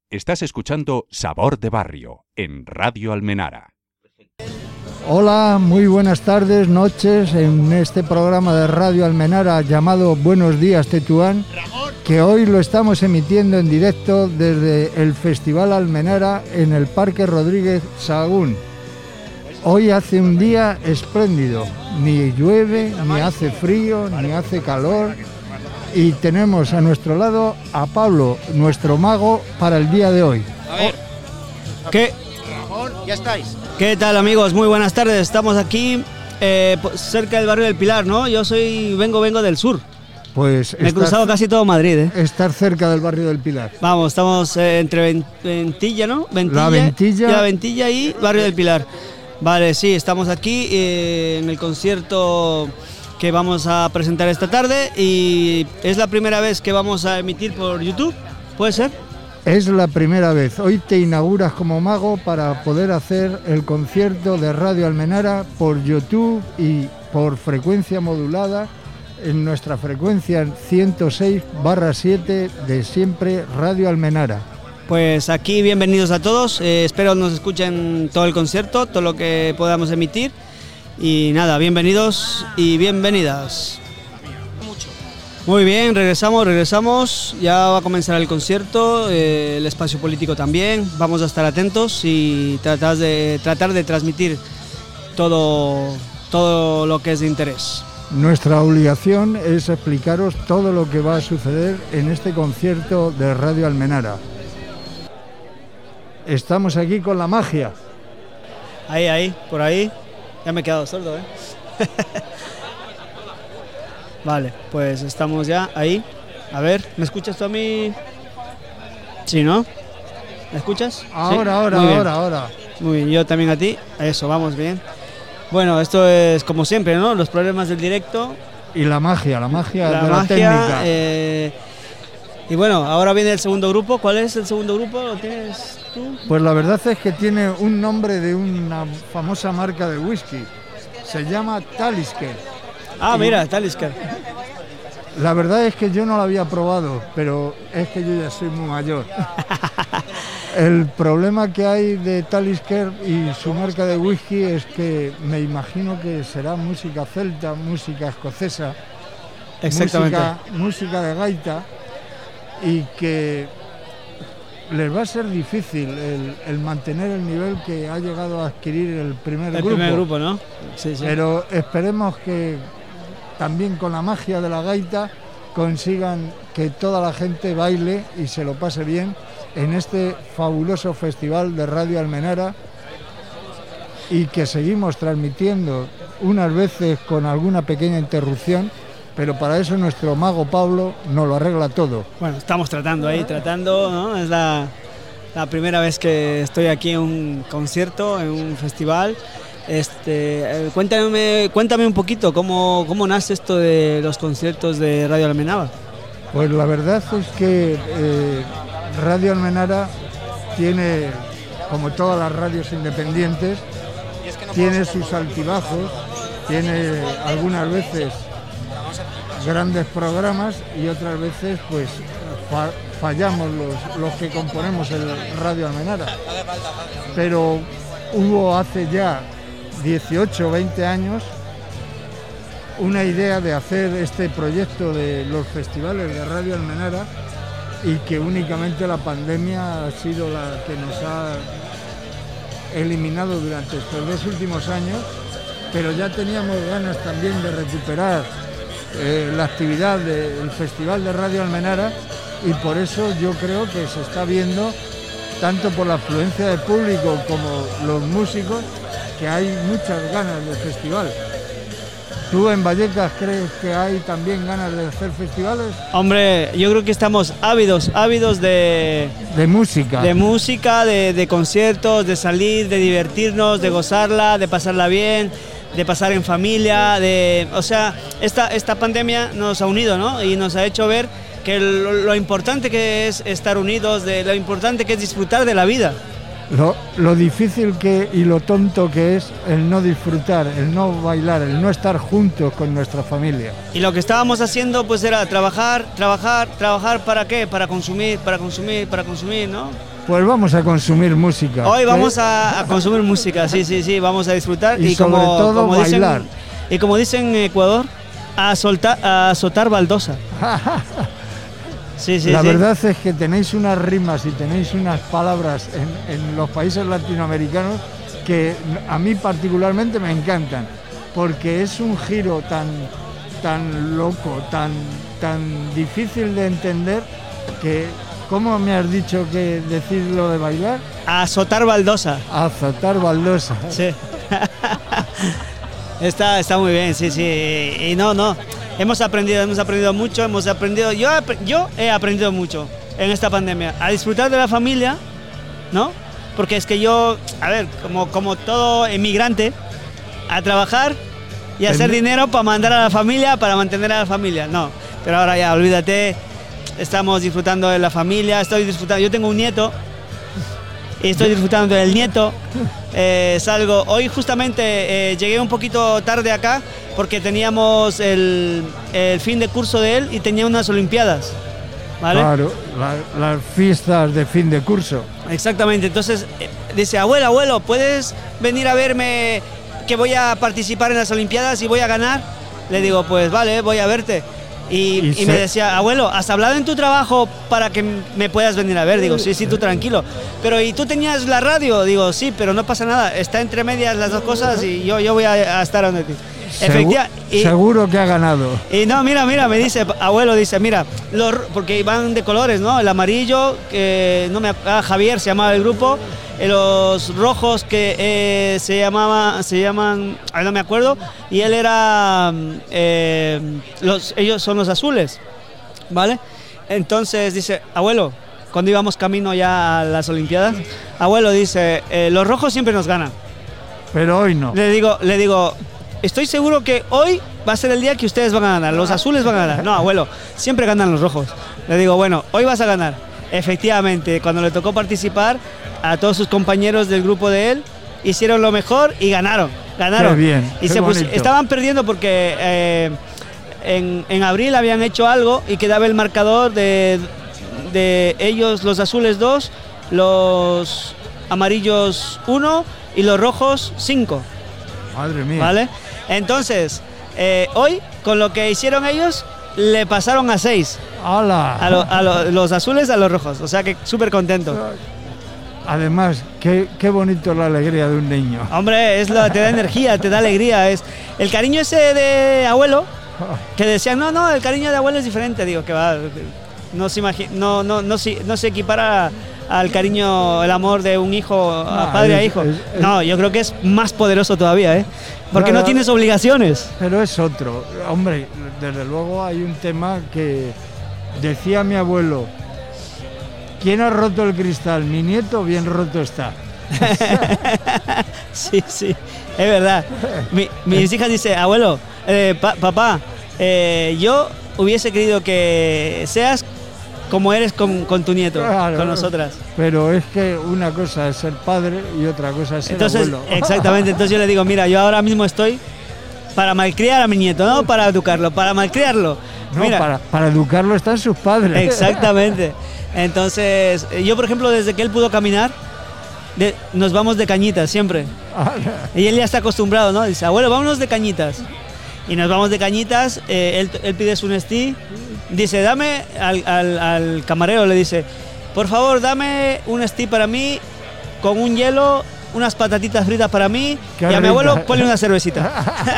Estás escuchando Sabor de Barrio en Radio Almenara. Hola, muy buenas tardes, noches en este programa de Radio Almenara llamado Buenos Días Tetuán, que hoy lo estamos emitiendo en directo desde el Festival Almenara en el Parque Rodríguez Sahagún. Hoy hace un día espléndido, ni llueve, ni hace frío, ni hace calor, y tenemos a nuestro lado a Pablo, nuestro mago para el día de hoy. A ver, ¿Qué? Ramón, ya estáis. ¿Qué tal, amigos? Muy buenas tardes. Estamos aquí cerca del barrio del Pilar, ¿no? Yo vengo del sur. Pues Me he cruzado casi todo Madrid, ¿eh? Estar cerca del barrio del Pilar. Vamos, estamos entre Ventilla, ¿no? La Ventilla y barrio del Pilar. Vale, sí, estamos aquí en el concierto que vamos a presentar esta tarde y es la primera vez que vamos a emitir por YouTube, ¿puede ser? Es la primera vez. Hoy te inauguras como mago para poder hacer el concierto de Radio Almenara por YouTube y por frecuencia modulada en nuestra frecuencia 106/7 de siempre Radio Almenara. Pues aquí bienvenidos a todos, espero nos escuchen todo el concierto, todo lo que podamos emitir y nada, bienvenidos y bienvenidas. Muy bien, regresamos, ya va a comenzar el concierto, el espacio político también, vamos a estar atentos y tratar de transmitir todo lo que es de interés. Nuestra obligación es explicaros todo lo que va a suceder en este concierto de Radio Almenara. Estamos aquí con la magia. Ahí, por ahí, ya me he quedado sordo, ¿eh? Vale, pues estamos ya ahí. A ver, ¿me escuchas tú a mí? Sí, ¿no? ¿Me escuchas? Ahora. Muy bien, yo también a ti. Eso, vamos bien. Bueno, esto es como siempre, ¿no? Los problemas del directo. Y la magia de la técnica. Y bueno, ahora viene el segundo grupo. ¿Cuál es el segundo grupo? ¿Lo tienes tú? Pues la verdad es que tiene un nombre de una famosa marca de whisky. Se llama Talisker. Mira, Talisker. La verdad es que yo no lo había probado, pero es que yo ya soy muy mayor. El problema que hay de Talisker y su marca de whisky es que me imagino que será música celta, música escocesa, exactamente, música de gaita, y que les va a ser difícil el mantener el nivel que ha llegado a adquirir el primer grupo, ¿no? Sí. Pero esperemos que también con la magia de la gaita consigan que toda la gente baile y se lo pase bien en este fabuloso festival de Radio Almenara, y que seguimos transmitiendo unas veces con alguna pequeña interrupción, pero para eso nuestro mago Pablo nos lo arregla todo. Bueno, estamos tratando, ¿no? Es la primera vez que estoy aquí en un concierto, en un festival. Cuéntame un poquito cómo nace esto de los conciertos de Radio Almenara. Pues la verdad es que Radio Almenara tiene, como todas las radios independientes, tiene sus altibajos, tiene algunas veces grandes programas y otras veces pues fallamos los que componemos el Radio Almenara. Pero hubo hace ya 18 o 20 años una idea de hacer este proyecto de los festivales de Radio Almenara, y que únicamente la pandemia ha sido la que nos ha eliminado durante estos 2 últimos años, pero ya teníamos ganas también de recuperar la actividad del Festival de Radio Almenara, y por eso yo creo que se está viendo, tanto por la afluencia de público como los músicos, que hay muchas ganas del festival. ¿Tú en Vallecas crees que hay también ganas de hacer festivales? Hombre, yo creo que estamos ávidos de música. De conciertos, de salir, de divertirnos, de gozarla, de pasarla bien, de pasar en familia, esta pandemia nos ha unido, ¿no? Y nos ha hecho ver que lo importante que es estar unidos, de lo importante que es disfrutar de la vida. lo difícil que y lo tonto que es el no disfrutar, el no bailar, el no estar juntos con nuestra familia. Y lo que estábamos haciendo pues era trabajar, ¿para qué? Para consumir, ¿no? Pues vamos a consumir música. Hoy vamos a consumir música, sí, vamos a disfrutar y sobre todo bailar. Y como dicen en Ecuador, a azotar baldosa. Sí, la verdad es que tenéis unas rimas y tenéis unas palabras en los países latinoamericanos que a mí particularmente me encantan, porque es un giro tan loco, tan difícil de entender que... ¿Cómo me has dicho que decir lo de bailar? Azotar baldosa. Azotar baldosa. Sí. Está muy bien, sí. Y no. Hemos aprendido mucho, yo he aprendido mucho en esta pandemia. A disfrutar de la familia, ¿no? Porque es que yo, a ver, como todo emigrante, a trabajar y a hacer dinero para mandar a la familia, para mantener a la familia. No, pero ahora ya, olvídate. Estamos disfrutando de la familia, yo tengo un nieto y estoy disfrutando del nieto. Salgo, hoy justamente llegué un poquito tarde acá porque teníamos el fin de curso de él y tenía unas olimpiadas, ¿vale? Claro, las fiestas de fin de curso. Exactamente, entonces dice, abuelo, ¿puedes venir a verme que voy a participar en las olimpiadas y voy a ganar? Le digo, pues vale, voy a verte. Y me decía, abuelo, ¿has hablado en tu trabajo para que me puedas venir a ver? Digo, sí, tú tranquilo. Pero ¿y tú tenías la radio? Digo, sí, pero no pasa nada. Está entre medias las dos cosas y yo voy a estar donde ti. Seguro que ha ganado. Y no, mira, me dice, abuelo, mira, porque van de colores, ¿no? El amarillo, Javier se llamaba el grupo, los rojos que se llaman, no me acuerdo, y él era, ellos son los azules, ¿vale? Entonces dice, abuelo, cuando íbamos camino ya a las Olimpiadas, abuelo dice, los rojos siempre nos ganan. Pero hoy no. Le digo, estoy seguro que hoy va a ser el día que ustedes van a ganar, los azules van a ganar. No, abuelo, siempre ganan los rojos. Le digo, bueno, hoy vas a ganar. Efectivamente, cuando le tocó participar, a todos sus compañeros del grupo de él, hicieron lo mejor y ganaron. Qué bien, y estaban perdiendo porque en abril habían hecho algo y quedaba el marcador de ellos, los azules 2, los amarillos 1 y los rojos 5. Madre mía. ¿Vale? Entonces, hoy, con lo que hicieron ellos, le pasaron a 6. ¡Hala! A los azules a los rojos. O sea que súper contento. Además, qué bonito la alegría de un niño. Hombre, te da energía, te da alegría. Es el cariño ese de abuelo, que decían, no, el cariño de abuelo es diferente. Digo, que va, no se equipara al cariño, el amor de un hijo a padre a hijo. No, yo creo que es más poderoso todavía, porque no tienes obligaciones. Pero es otro. Hombre, desde luego hay un tema que decía mi abuelo: ¿quién ha roto el cristal? Mi nieto, bien roto está. Sí, es verdad. Mis hijas dicen, abuelo, papá, yo hubiese querido que seas como eres con tu nieto, claro, con nosotras. Pero es que una cosa es ser padre y otra cosa es ser abuelo. Exactamente, entonces yo le digo, mira, yo ahora mismo estoy para malcriar a mi nieto, no para educarlo, para malcriarlo. No, mira, para educarlo están sus padres. Exactamente. Entonces, yo por ejemplo, desde que él pudo caminar, nos vamos de cañitas siempre. Y él ya está acostumbrado, ¿no? Dice, abuelo, vámonos de cañitas. Y nos vamos de cañitas, él pide su Nestí, dice, dame al camarero, le dice, por favor, dame un Nestí para mí, con un hielo, unas patatitas fritas para mí, y a mi abuelo ponle una cervecita.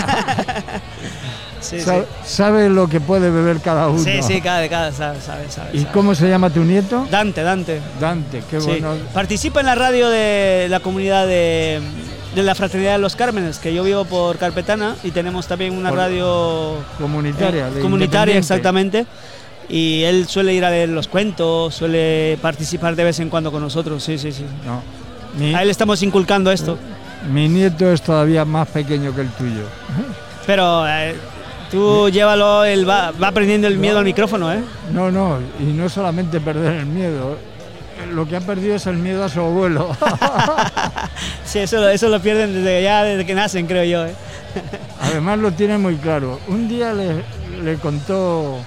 Sabe lo que puede beber cada uno. Sí, cada sabe. ¿Y cómo se llama tu nieto? Dante, qué bueno. Participa en la radio de la comunidad de la Fraternidad de los Cármenes, que yo vivo por Carpetana y tenemos también una radio comunitaria, exactamente. Y él suele ir a leer los cuentos, suele participar de vez en cuando con nosotros, sí. A él estamos inculcando esto. Mi nieto es todavía más pequeño que el tuyo. Pero tú llévalo, él va aprendiendo el miedo al micrófono, No, y no solamente perder el miedo, lo que ha perdido es el miedo a su abuelo. Sí, eso lo pierden desde que nacen, creo yo, ¿eh? Además lo tiene muy claro. Un día le contó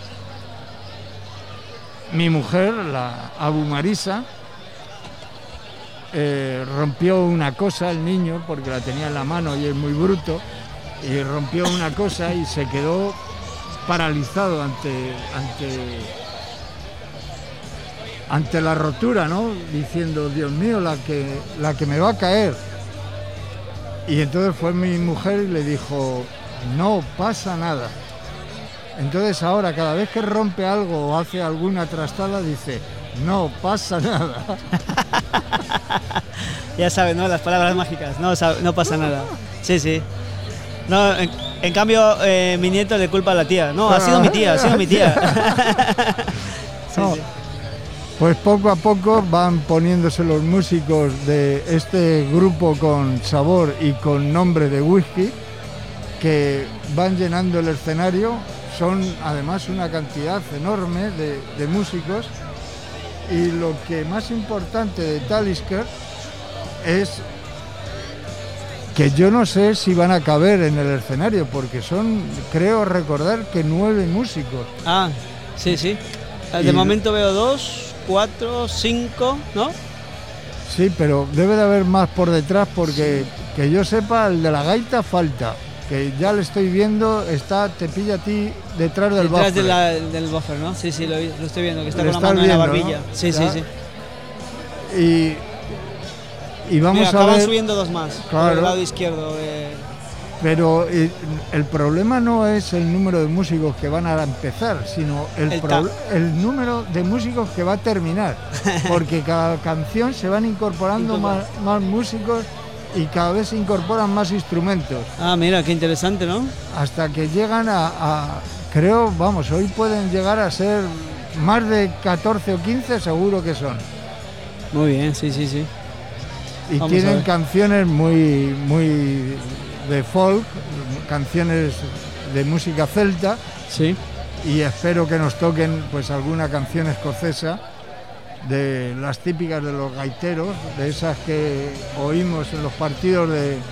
mi mujer, la Abu Marisa, rompió una cosa el niño, porque la tenía en la mano y es muy bruto, y rompió una cosa y se quedó paralizado ante la rotura, ¿no? Diciendo, Dios mío, la que me va a caer. Y entonces fue mi mujer y le dijo, no pasa nada. Entonces ahora cada vez que rompe algo o hace alguna trastada dice, no pasa nada. Ya sabes, ¿no? Las palabras mágicas, no pasa nada. Sí, sí. No, en cambio, mi nieto le culpa a la tía. No, ha sido mi tía. Sí, no. sí. Pues poco a poco van poniéndose los músicos de este grupo con sabor y con nombre de whisky, que van llenando el escenario. Son además una cantidad enorme de músicos, y lo que más importante de Talisker es que yo no sé si van a caber en el escenario, porque son, creo recordar, que 9 músicos. Ah, sí, sí. De momento veo 2, 4, 5, ¿no? Sí, pero debe de haber más por detrás, porque que yo sepa, el de la gaita falta, que ya le estoy viendo, te pilla a ti detrás del buffer. Detrás del buffer, ¿no? Sí, sí, lo estoy viendo, que está con la mano en la barbilla. ¿No? Sí, ¿Ya? sí, sí. Y vamos a ver... Acaban subiendo 2 más, claro, por el lado izquierdo. Pero el problema no es el número de músicos que van a empezar, sino el número de músicos que va a terminar. Porque cada canción se van incorporando más músicos y cada vez se incorporan más instrumentos. Ah, mira, qué interesante, ¿no? Hasta que llegan creo, vamos, hoy pueden llegar a ser más de 14 o 15, seguro que son. Muy bien, sí, sí, sí. Y vamos, tienen canciones muy de folk, canciones de música celta. Sí. Y espero que nos toquen pues alguna canción escocesa, de las típicas de los gaiteros, de esas que oímos en los partidos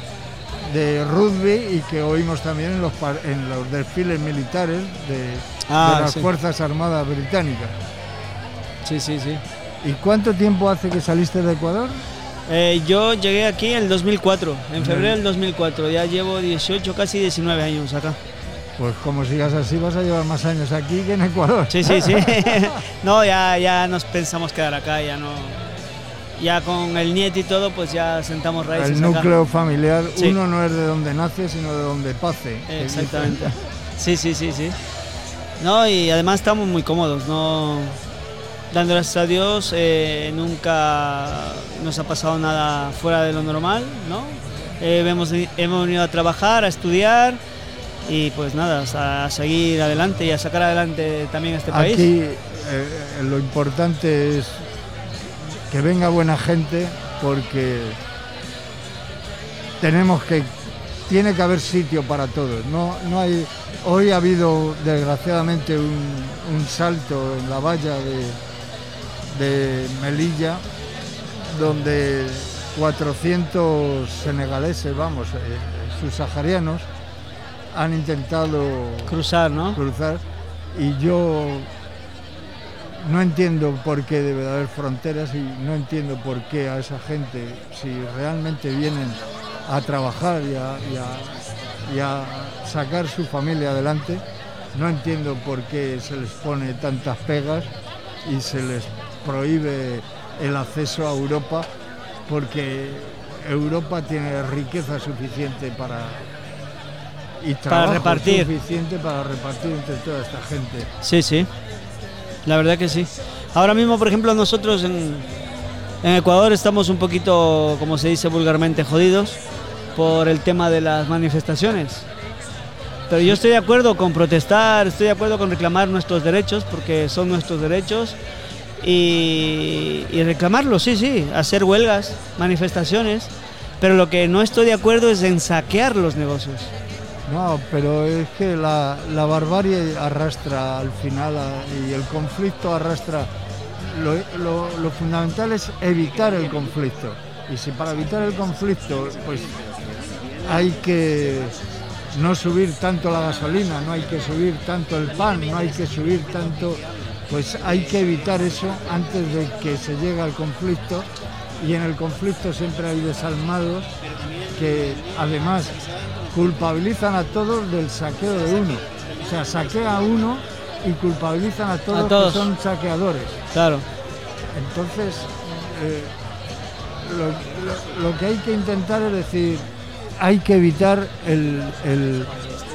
de rugby y que oímos también en los desfiles militares de las Fuerzas Armadas Británicas. Sí, sí, sí. ¿Y cuánto tiempo hace que saliste de Ecuador? Yo llegué aquí en el 2004, en febrero del 2004, ya llevo 18, casi 19 años acá. Pues como sigas así vas a llevar más años aquí que en Ecuador. Sí, sí, sí. No, ya nos pensamos quedar acá, ya con el nieto y todo, pues ya sentamos raíces. El núcleo acá familiar, sí. Uno no es de donde nace, sino de donde pase. Exactamente. Sí, sí, sí, sí. No, y además estamos muy cómodos, no... Dando gracias a Dios, nunca nos ha pasado nada fuera de lo normal, ¿no? Hemos venido a trabajar, a estudiar y pues nada, a seguir adelante y a sacar adelante también este país. Aquí lo importante es que venga buena gente, porque tiene que haber sitio para todos. No hay, hoy ha habido desgraciadamente un salto en la valla de Melilla, donde 400 senegaleses, subsaharianos, han intentado cruzar, ¿no? Y yo no entiendo por qué debe de haber fronteras, y no entiendo por qué a esa gente, si realmente vienen a trabajar y a sacar su familia adelante, no entiendo por qué se les pone tantas pegas y se les prohíbe el acceso a Europa, porque Europa tiene riqueza suficiente para repartir suficiente para repartir entre toda esta gente. Sí, sí, la verdad que sí. Ahora mismo, por ejemplo, nosotros en Ecuador estamos un poquito, como se dice vulgarmente, jodidos por el tema de las manifestaciones. Pero yo estoy de acuerdo con protestar, estoy de acuerdo con reclamar nuestros derechos, porque son nuestros derechos. Y reclamarlo, sí, hacer huelgas, manifestaciones, pero lo que no estoy de acuerdo es en saquear los negocios. No, pero es que la barbarie arrastra al final, y el conflicto arrastra lo fundamental es evitar el conflicto. Y si para evitar el conflicto, pues hay que no subir tanto la gasolina, no hay que subir tanto el pan, no hay que subir tanto, pues hay que evitar eso antes de que se llegue al conflicto. Y en el conflicto siempre hay desalmados que además culpabilizan a todos del saqueo de uno. O sea, saquea a uno y culpabilizan a todos. Que son saqueadores. Claro. Entonces, lo que hay que intentar es decir, hay que evitar el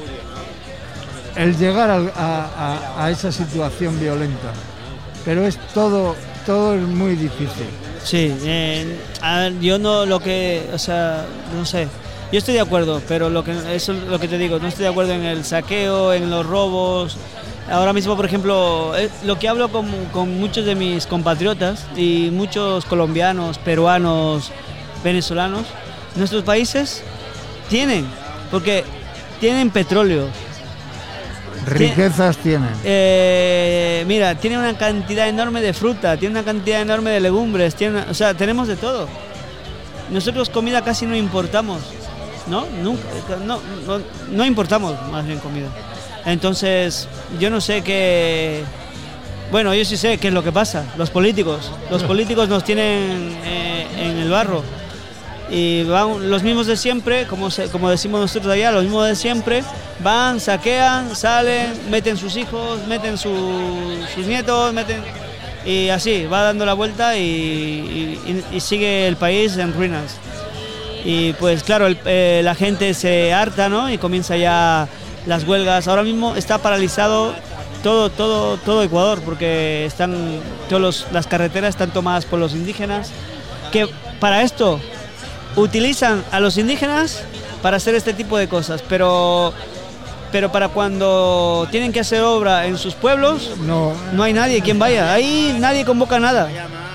llegar a esa situación violenta. Pero es todo es muy difícil. Sí, a ver, yo no lo que, o sea, no sé. Yo estoy de acuerdo, pero eso es lo que te digo, no estoy de acuerdo en el saqueo, en los robos. Ahora mismo, por ejemplo, lo que hablo con muchos de mis compatriotas y muchos colombianos, peruanos, venezolanos, nuestros países porque tienen petróleo. Riquezas tienen. Mira, tienen una cantidad enorme de fruta, tienen una cantidad enorme de legumbres, o sea, tenemos de todo. Nosotros comida casi no importamos, ¿no? Nunca, no importamos más bien comida. Entonces, yo no sé qué... Bueno, yo sí sé qué es lo que pasa. Los políticos nos tienen en el barro. Y van los mismos de siempre, como decimos nosotros allá, los mismos de siempre, van, saquean, salen, meten sus hijos, meten sus nietos, y así, va dando la vuelta y sigue el país en ruinas. Y pues claro, la gente se harta, ¿no? Y comienza ya las huelgas. Ahora mismo está paralizado todo Ecuador, porque las carreteras están tomadas por los indígenas, que para esto utilizan a los indígenas para hacer este tipo de cosas, pero para cuando tienen que hacer obra en sus pueblos, no hay nadie quien vaya, ahí nadie convoca nada.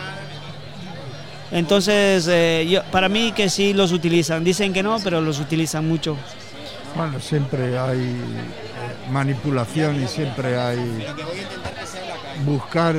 Entonces, para mí que sí los utilizan, dicen que no, pero los utilizan mucho. Bueno, siempre hay manipulación y siempre hay buscar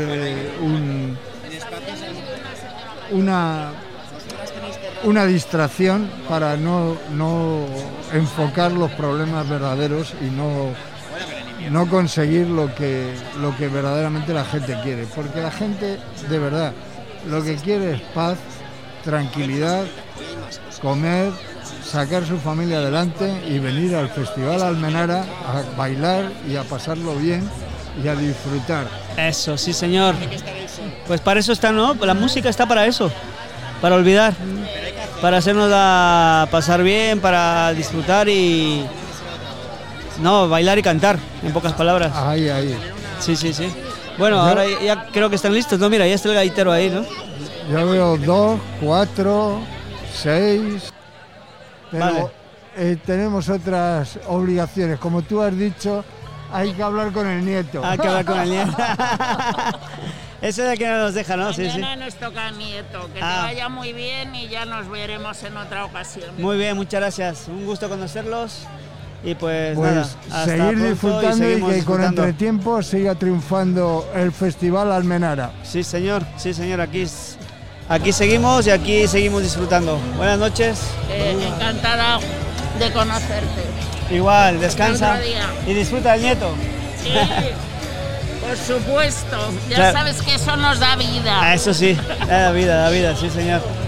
una distracción para no enfocar los problemas verdaderos y no conseguir lo que verdaderamente la gente quiere, porque la gente de verdad lo que quiere es paz, tranquilidad, comer, sacar su familia adelante y venir al Festival Almenara a bailar y a pasarlo bien y a disfrutar. Eso, sí señor. Pues para eso está, ¿no? La música está para eso, para olvidar, para hacernos pasar bien, para disfrutar y... No, bailar y cantar, en pocas palabras. Ahí. Sí. Bueno, ahora ya creo que están listos, ¿no? Mira, ya está el gaitero ahí, ¿no? Yo veo 2, 4, 6... Pero vale. Tenemos otras obligaciones. Como tú has dicho, hay que hablar con el nieto. Hay que hablar con el nieto. Ese es el que no nos deja, ¿no? Mañana sí. Nos toca el nieto. Que te vaya muy bien y ya nos veremos en otra ocasión. Muy bien, muchas gracias. Un gusto conocerlos. Y pues nada, hasta seguir disfrutando y que disfrutando. Con entretiempo siga triunfando el Festival Almenara. Sí, señor. Aquí seguimos y aquí seguimos disfrutando. Buenas noches. Encantada de conocerte. Igual, descansa y disfruta del nieto. Sí, por supuesto. Ya claro. Sabes que eso nos da vida. Eso sí, da vida, sí señor.